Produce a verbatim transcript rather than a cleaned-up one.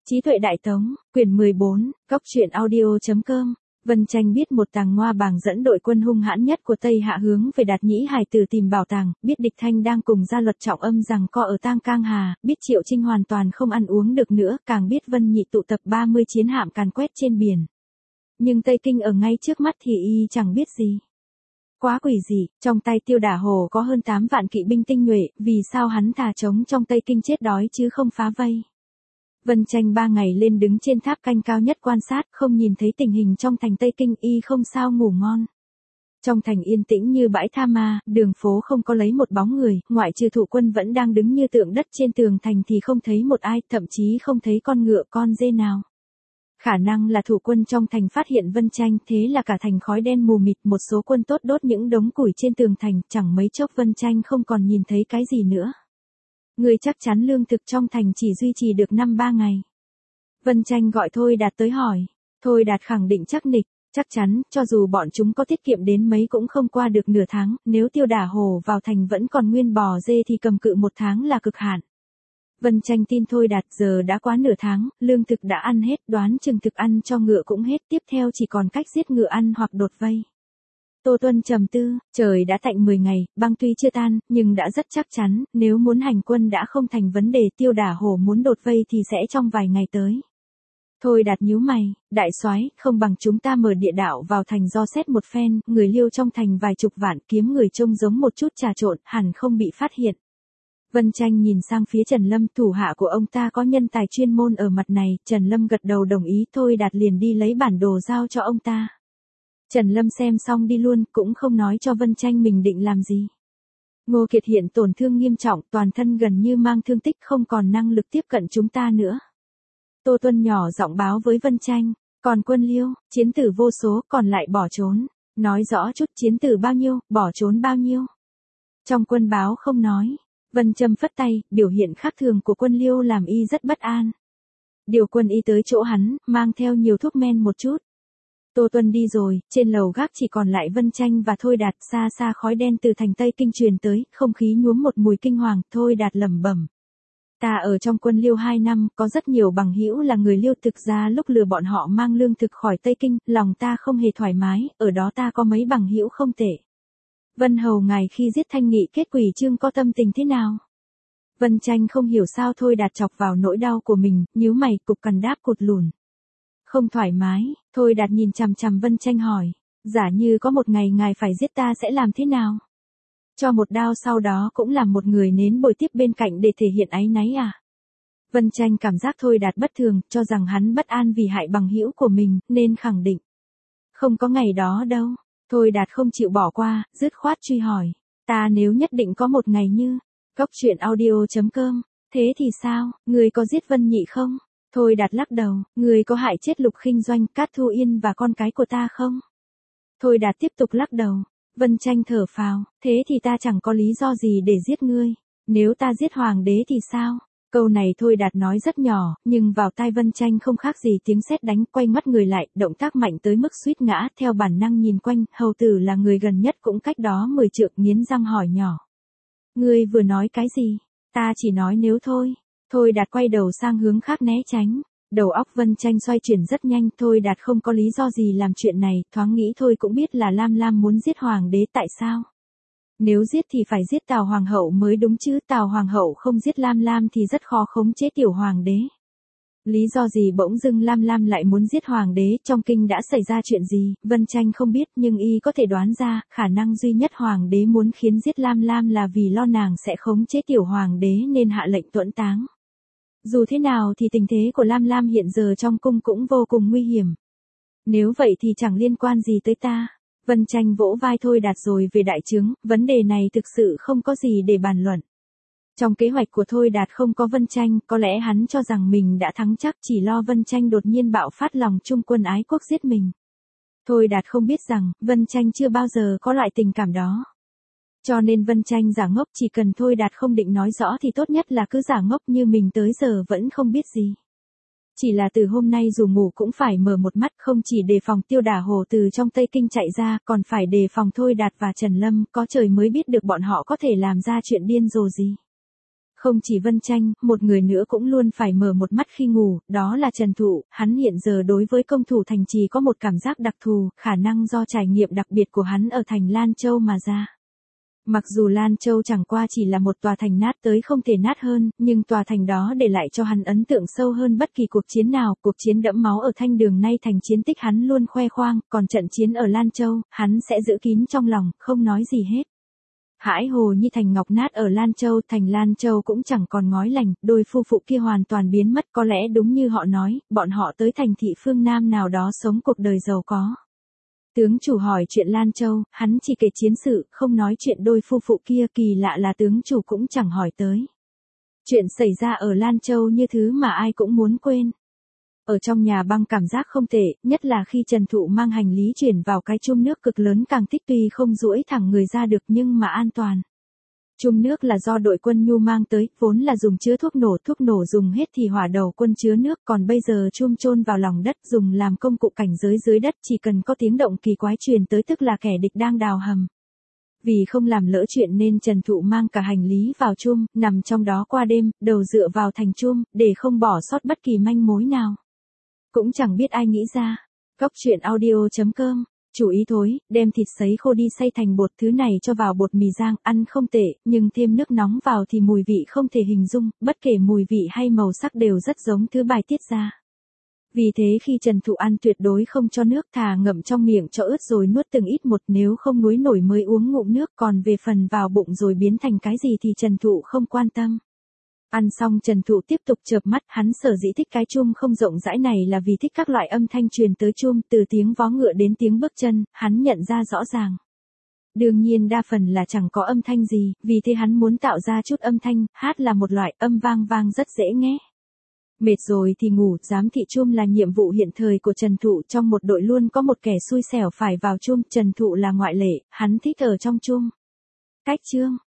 Trí tuệ đại tống, quyển mười bốn, góc truyện audio.com. Vân Tranh biết một tàng ngoa bàng dẫn đội quân hung hãn nhất của Tây Hạ hướng về Đạt Nhĩ Hải Tử tìm bảo tàng, biết địch Thanh đang cùng gia luật trọng âm rằng co ở Tang Cang Hà, biết Triệu Trinh hoàn toàn không ăn uống được nữa, càng biết Vân Nhị tụ tập ba mươi chiến hạm càn quét trên biển. Nhưng Tây Kinh ở ngay trước mắt thì y chẳng biết gì. Quá quỷ dị, trong tay Tiêu Đả Hồ có hơn tám vạn kỵ binh tinh nhuệ, vì sao hắn thà trống trong Tây Kinh chết đói chứ không phá vây. Vân Tranh ba ngày lên đứng trên tháp canh cao nhất quan sát, không nhìn thấy tình hình trong thành Tây Kinh, y không sao ngủ ngon. Trong thành yên tĩnh như bãi tha ma, đường phố không có lấy một bóng người, ngoại trừ thủ quân vẫn đang đứng như tượng đất trên tường thành thì không thấy một ai, thậm chí không thấy con ngựa con dê nào. Khả năng là thủ quân trong thành phát hiện Vân Tranh, thế là cả thành khói đen mù mịt, một số quân tốt đốt những đống củi trên tường thành, chẳng mấy chốc Vân Tranh không còn nhìn thấy cái gì nữa. Người chắc chắn lương thực trong thành chỉ duy trì được năm ba ngày. Vân Tranh gọi Thôi Đạt tới hỏi. Thôi Đạt khẳng định chắc nịch, chắc chắn, cho dù bọn chúng có tiết kiệm đến mấy cũng không qua được nửa tháng, nếu Tiêu Đả Hồ vào thành vẫn còn nguyên bò dê thì cầm cự một tháng là cực hạn. Vân Tranh tin Thôi Đạt, giờ đã quá nửa tháng, lương thực đã ăn hết, đoán chừng thực ăn cho ngựa cũng hết, tiếp theo chỉ còn cách giết ngựa ăn hoặc đột vây. Tô Tuân trầm tư, trời đã tạnh mười ngày, băng tuy chưa tan, nhưng đã rất chắc chắn, nếu muốn hành quân đã không thành vấn đề, Tiêu Đả Hồ muốn đột vây thì sẽ trong vài ngày tới. Thôi Đạt nhíu mày, đại soái, không bằng chúng ta mở địa đạo vào thành do xét một phen, người Liêu trong thành vài chục vạn, kiếm người trông giống một chút trà trộn, hẳn không bị phát hiện. Vân Tranh nhìn sang phía Trần Lâm, thủ hạ của ông ta có nhân tài chuyên môn ở mặt này, Trần Lâm gật đầu đồng ý, Thôi Đạt liền đi lấy bản đồ giao cho ông ta. Trần Lâm xem xong đi luôn, cũng không nói cho Vân Tranh mình định làm gì. Ngô Kiệt hiện tổn thương nghiêm trọng, toàn thân gần như mang thương tích, không còn năng lực tiếp cận chúng ta nữa. Tô Tuân nhỏ giọng báo với Vân Tranh, còn quân Liêu, chiến tử vô số, còn lại bỏ trốn. Nói rõ chút, chiến tử bao nhiêu, bỏ trốn bao nhiêu. Trong quân báo không nói. Vân Trâm phất tay, biểu hiện khác thường của quân Liêu làm y rất bất an. Điều quân y tới chỗ hắn, mang theo nhiều thuốc men một chút. Tô Tuân đi rồi, trên lầu gác chỉ còn lại Vân Tranh và Thôi Đạt, xa xa khói đen từ thành Tây Kinh truyền tới, không khí nhuốm một mùi kinh hoàng, Thôi Đạt lẩm bẩm. Ta ở trong quân Liêu hai năm, có rất nhiều bằng hữu là người Liêu, thực ra lúc lừa bọn họ mang lương thực khỏi Tây Kinh, lòng ta không hề thoải mái, ở đó ta có mấy bằng hữu không tệ. Vân Hầu ngài khi giết Thanh Nghị kết quỷ chương có tâm tình thế nào? Vân Tranh không hiểu sao Thôi Đạt chọc vào nỗi đau của mình, nhíu mày, cục cằn đáp cụt lùn. Không thoải mái, Thôi Đạt nhìn chằm chằm Vân Tranh hỏi, giả như có một ngày ngài phải giết ta sẽ làm thế nào? Cho một đao sau đó cũng làm một người nến bồi tiếp bên cạnh để thể hiện áy náy à? Vân Tranh cảm giác Thôi Đạt bất thường, cho rằng hắn bất an vì hại bằng hữu của mình, nên khẳng định. Không có ngày đó đâu. Thôi Đạt không chịu bỏ qua, dứt khoát truy hỏi. Ta nếu nhất định có một ngày như, góc truyện audio.com, thế thì sao, người có giết Vân Nhị không? Thôi Đạt lắc đầu, người có hại chết Lục Khinh Doanh, Cát Thu Yên và con cái của ta không? Thôi Đạt tiếp tục lắc đầu. Vân Tranh thở phào, thế thì ta chẳng có lý do gì để giết ngươi. Nếu ta giết hoàng đế thì sao? Câu này Thôi Đạt nói rất nhỏ, nhưng vào tai Vân Tranh không khác gì tiếng sét đánh, quay mắt người lại, động tác mạnh tới mức suýt ngã, theo bản năng nhìn quanh, hầu tử là người gần nhất cũng cách đó mười trượng, nghiến răng hỏi nhỏ. Ngươi vừa nói cái gì? Ta chỉ nói nếu thôi. Thôi Đạt quay đầu sang hướng khác né tránh. Đầu óc Vân Tranh xoay chuyển rất nhanh, Thôi Đạt không có lý do gì làm chuyện này, thoáng nghĩ thôi cũng biết là Lam Lam muốn giết hoàng đế, tại sao? Nếu giết thì phải giết Tào Hoàng hậu mới đúng chứ, Tào Hoàng hậu không giết Lam Lam thì rất khó khống chế tiểu hoàng đế. Lý do gì bỗng dưng Lam Lam lại muốn giết hoàng đế, trong kinh đã xảy ra chuyện gì, Vân Tranh không biết, nhưng y có thể đoán ra, khả năng duy nhất hoàng đế muốn khiến giết Lam Lam là vì lo nàng sẽ khống chế tiểu hoàng đế nên hạ lệnh tuẫn táng. Dù thế nào thì tình thế của Lam Lam hiện giờ trong cung cũng vô cùng nguy hiểm. Nếu vậy thì chẳng liên quan gì tới ta. Vân Tranh vỗ vai Thôi Đạt rồi về đại trướng, vấn đề này thực sự không có gì để bàn luận. Trong kế hoạch của Thôi Đạt không có Vân Tranh, có lẽ hắn cho rằng mình đã thắng chắc, chỉ lo Vân Tranh đột nhiên bạo phát lòng trung quân ái quốc giết mình. Thôi Đạt không biết rằng, Vân Tranh chưa bao giờ có loại tình cảm đó. Cho nên Vân Tranh giả ngốc, chỉ cần Thôi Đạt không định nói rõ thì tốt nhất là cứ giả ngốc như mình tới giờ vẫn không biết gì. Chỉ là từ hôm nay dù ngủ cũng phải mở một mắt, không chỉ đề phòng Tiêu Đả Hồ từ trong Tây Kinh chạy ra, còn phải đề phòng Thôi Đạt và Trần Lâm, có trời mới biết được bọn họ có thể làm ra chuyện điên rồ gì. Không chỉ Vân Tranh, một người nữa cũng luôn phải mở một mắt khi ngủ, đó là Trần Thụ, hắn hiện giờ đối với công thủ thành trì có một cảm giác đặc thù, khả năng do trải nghiệm đặc biệt của hắn ở thành Lan Châu mà ra. Mặc dù Lan Châu chẳng qua chỉ là một tòa thành nát tới không thể nát hơn, nhưng tòa thành đó để lại cho hắn ấn tượng sâu hơn bất kỳ cuộc chiến nào, cuộc chiến đẫm máu ở Thanh Đường nay thành chiến tích hắn luôn khoe khoang, còn trận chiến ở Lan Châu, hắn sẽ giữ kín trong lòng, không nói gì hết. Hãi hồ như thành ngọc nát ở Lan Châu, thành Lan Châu cũng chẳng còn ngói lành, đôi phu phụ kia hoàn toàn biến mất, có lẽ đúng như họ nói, bọn họ tới thành thị phương Nam nào đó sống cuộc đời giàu có. Tướng chủ hỏi chuyện Lan Châu, hắn chỉ kể chiến sự, không nói chuyện đôi phu phụ kia, kỳ lạ là tướng chủ cũng chẳng hỏi tới. Chuyện xảy ra ở Lan Châu như thứ mà ai cũng muốn quên. Ở trong nhà băng cảm giác không tệ, nhất là khi Trần Thụ mang hành lý chuyển vào cái chum nước cực lớn càng thích, tuy không duỗi thẳng người ra được nhưng mà an toàn. Chum nước là do đội quân Nhu mang tới, vốn là dùng chứa thuốc nổ, thuốc nổ dùng hết thì hỏa đầu quân chứa nước, còn bây giờ chum chôn vào lòng đất dùng làm công cụ cảnh giới dưới đất, chỉ cần có tiếng động kỳ quái truyền tới tức là kẻ địch đang đào hầm. Vì không làm lỡ chuyện nên Trần Thụ mang cả hành lý vào chum, nằm trong đó qua đêm, đầu dựa vào thành chum, để không bỏ sót bất kỳ manh mối nào. Cũng chẳng biết ai nghĩ ra. Góc truyện audio chấm com. Chủ ý thối, đem thịt sấy khô đi xay thành bột, thứ này cho vào bột mì rang, ăn không tệ, nhưng thêm nước nóng vào thì mùi vị không thể hình dung, bất kể mùi vị hay màu sắc đều rất giống thứ bài tiết ra. Vì thế khi Trần Thụ ăn tuyệt đối không cho nước, thà ngậm trong miệng cho ướt rồi nuốt từng ít một, nếu không nuối nổi mới uống ngụm nước, còn về phần vào bụng rồi biến thành cái gì thì Trần Thụ không quan tâm. Ăn xong Trần Thụ tiếp tục chợp mắt, hắn sở dĩ thích cái chum không rộng rãi này là vì thích các loại âm thanh truyền tới chum, từ tiếng vó ngựa đến tiếng bước chân, hắn nhận ra rõ ràng. Đương nhiên đa phần là chẳng có âm thanh gì, vì thế hắn muốn tạo ra chút âm thanh, hát là một loại âm vang vang rất dễ nghe. Mệt rồi thì ngủ, giám thị chum là nhiệm vụ hiện thời của Trần Thụ, trong một đội luôn có một kẻ xui xẻo phải vào chum, Trần Thụ là ngoại lệ, hắn thích ở trong chum. Cách chương